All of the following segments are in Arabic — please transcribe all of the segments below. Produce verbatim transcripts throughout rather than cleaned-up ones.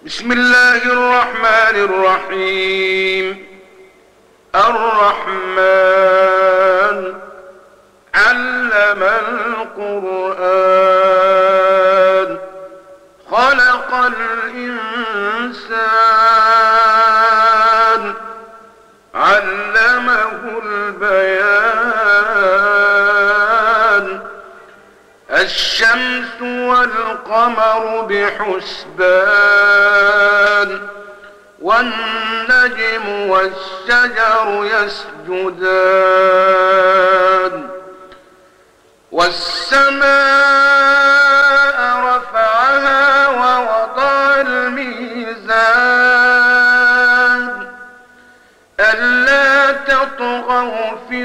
بسم الله الرحمن الرحيم. الرحمن علم القرآن خلق الإنسان علمه البيان الشمس والقمر بحسبان والنجم والشجر يسجدان والسماء رفعها ووضع الميزان ألا تطغوا في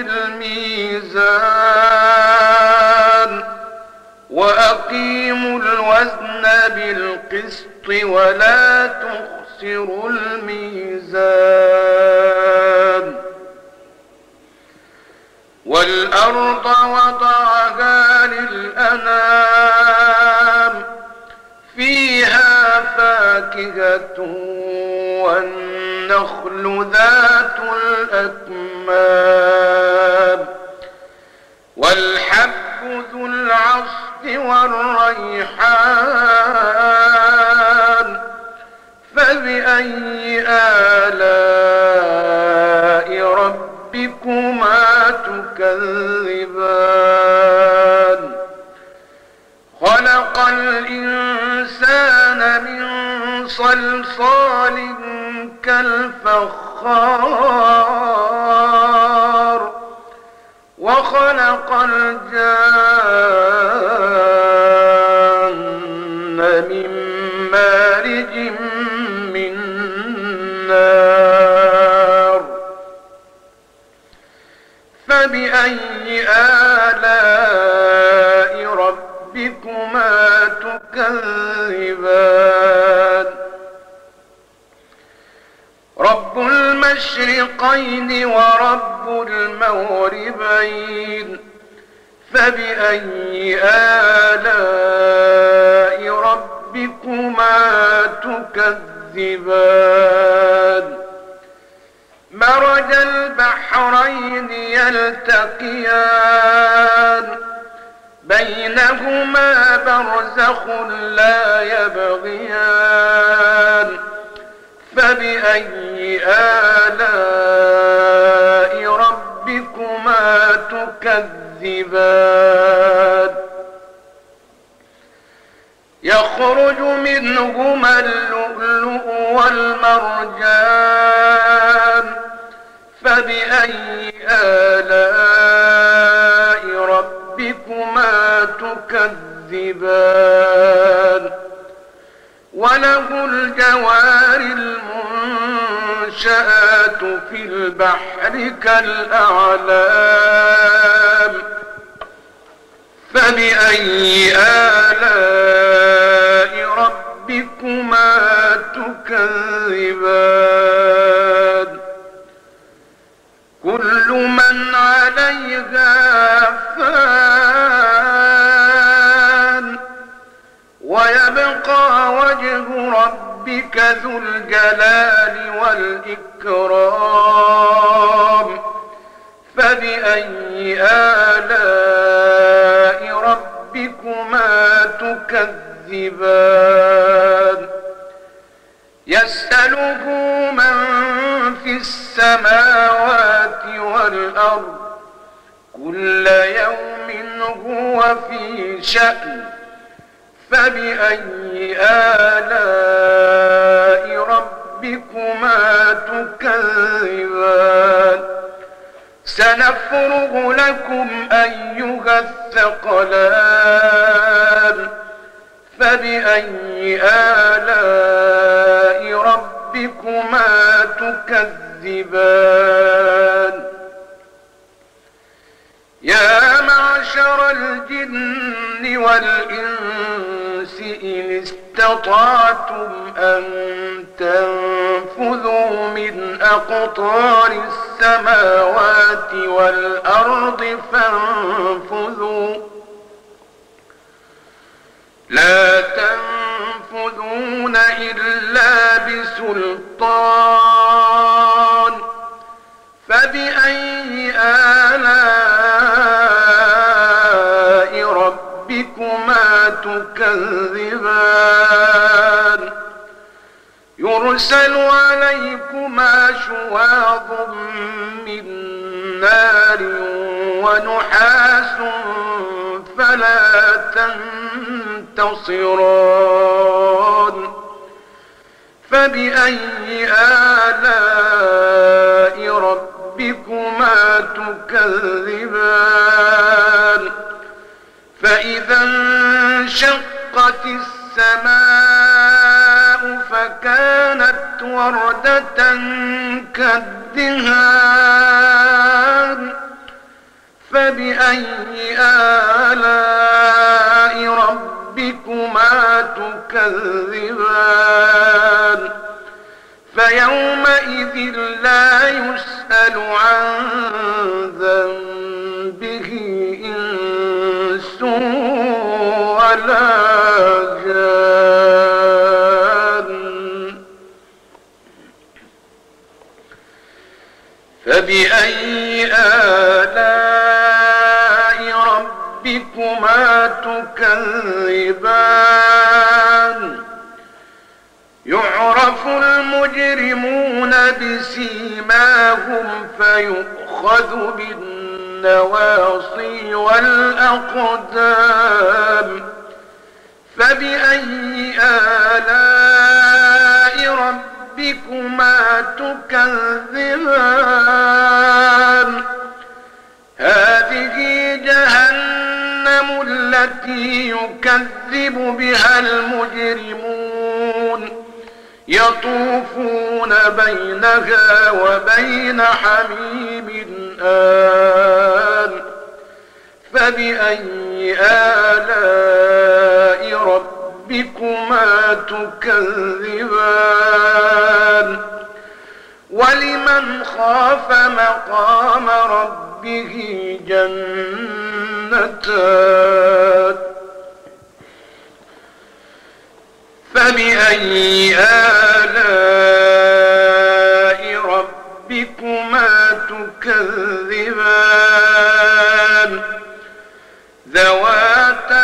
الميزان وأقيموا الوزن بالقسط ولا تخسروا الميزان والأرض وضعها للأنام فيها فاكهة والنخل ذات الأكمام والحب ذو العصف والريحان فبأي آلاء ربكما تكذبان خلق الإنسان من صلصال كالفخار وخلق الجان من مارج من نار فبأي آلاء ربكما تكذبان رب المشرقين ورب المغربين فبأي آلاء ربكما تكذبان مرج البحرين يلتقيان بينهما برزخ لا يبغيان فبأي آلاء ربكما تكذبان يخرج منهما اللؤلؤ والمرجان فبأي آلاء ربكما تكذبان وله الجوار المنشآت في البحر كالأعلام فبأي آلاء ربكما تكذبان كل من عليها فان ويبقى وجه ربك ذو الجلال والإكرام فبأي آلاء ربكما تكذبان يسأله من في السماوات والأرض كل يوم هو في شأن فبأي آلاء ربكما تكذبان سنفرغ لكم أيها الثقلان فبأي آلاء ربكما تكذبان يا معشر الجن والإنس إن استطعتم أن تنفذوا من أقطار السماوات والأرض فانفذوا لا تنفذون يأتون إلا بسلطان فبأي آلاء ربكما تكذبان يرسل عليكما شواظ من نار ونحاس فلا تنتصران فبأي آلاء ربكما تكذبان فإذا انشقت السماء فكانت وردة كالدهان فبأي آلاء ربكما تكذبان فيومئذ لا يسأل عن ذنبه إنس ولا جان فبأي آلاء ربكما تكذبان يعرف المجرمون بسيماهم فيؤخذ بالنواصي والأقدام فبأي آلاء ربكما تكذبان هذه جهنم التي يكذب بها المجرمون يطوفون بينها وبين حميم آن فبأي آلاء ربكما تكذبان ولمن خاف مقام ربه جنتان فبأي آلاء ربكما تكذبان ذواتا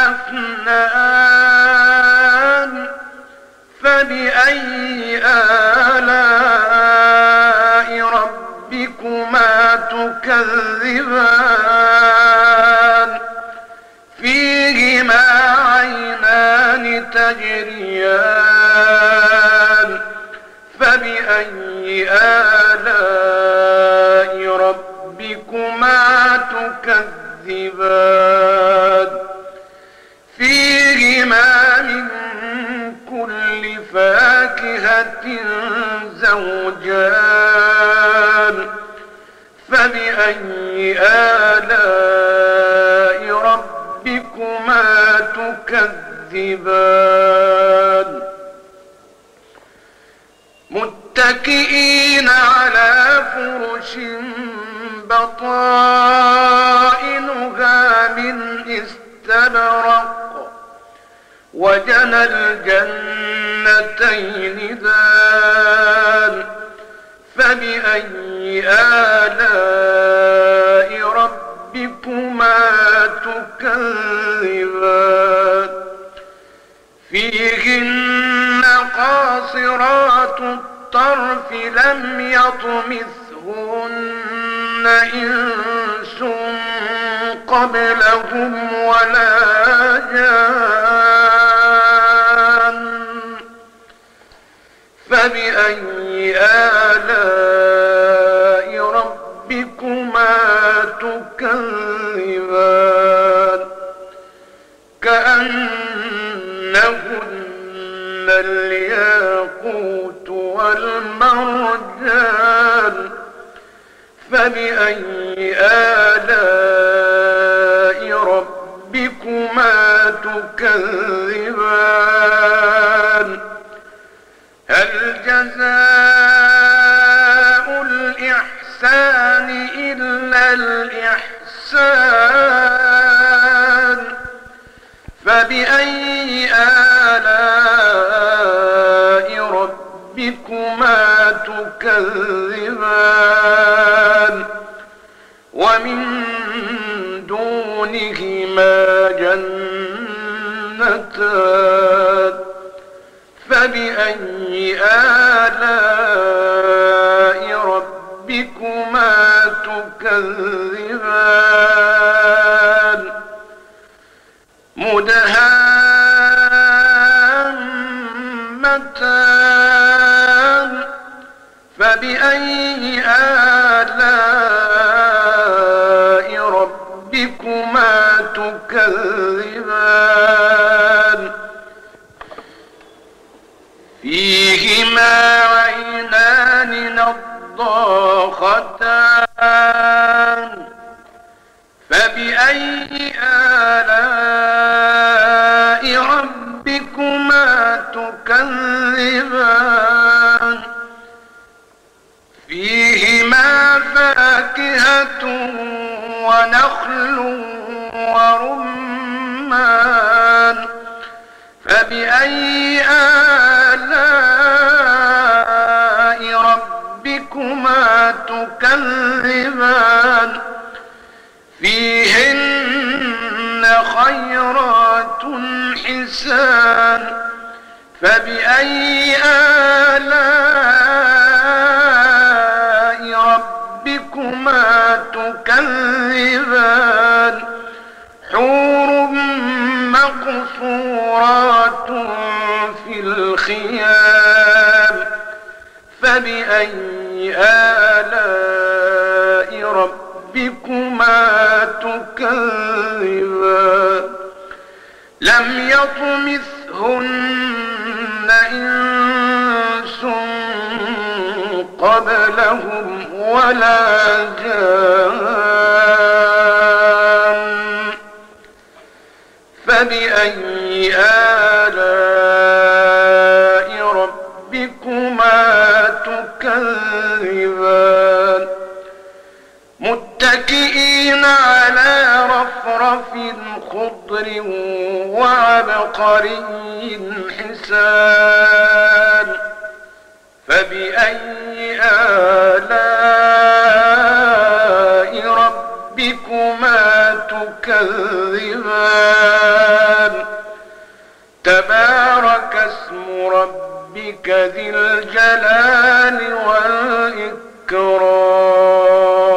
أفنان فبأي آلاء ربكما تكذبان فيهما عينان تجريان فبأي آلاء ربكما تكذبان فيهما من كل فاكهة زوجان فبأي آلاء ربكما تكذبان متكئين على فرش بطائنها من استبرق وجنى الجنتين دان فبأي آلاء ربكما تكذبان فيهن قاصرات الطرف لم يطمثهن إنس قبلهم ولا جان فبأي آلاء ربكما تكذبان كأنهن الياقوت والمرجان فبأي آلاء ربكما تكذبان هل جزاء الإحسان إلا الإحسان فبأي آلاء ربكما تكذبان ومن دونهما جنتان فبأي آلاء ربكما تكذبان مدهامتان فبأي آلاء ربكما تكذبان فيهما عينان نضاختان فبأي آلاء ربكما تكذبان فيهما فاكهة ونخل ورمان فبأي آلاء ربكما تكذبان فيهن خيرات حسان فبأي آلاء ربكما تكذبان حور مقصورات في الخيام فبأي آلاء ربكما تكذبان لم يطمثهن إنس قبلهم ولا جان فبأي آلاء ربكما تكذبان متكئين على رفرف خضر وعبقري حسان فبأي آلاء ربكما تكذبان تبارك اسم ربك ذي الجلال والإكرام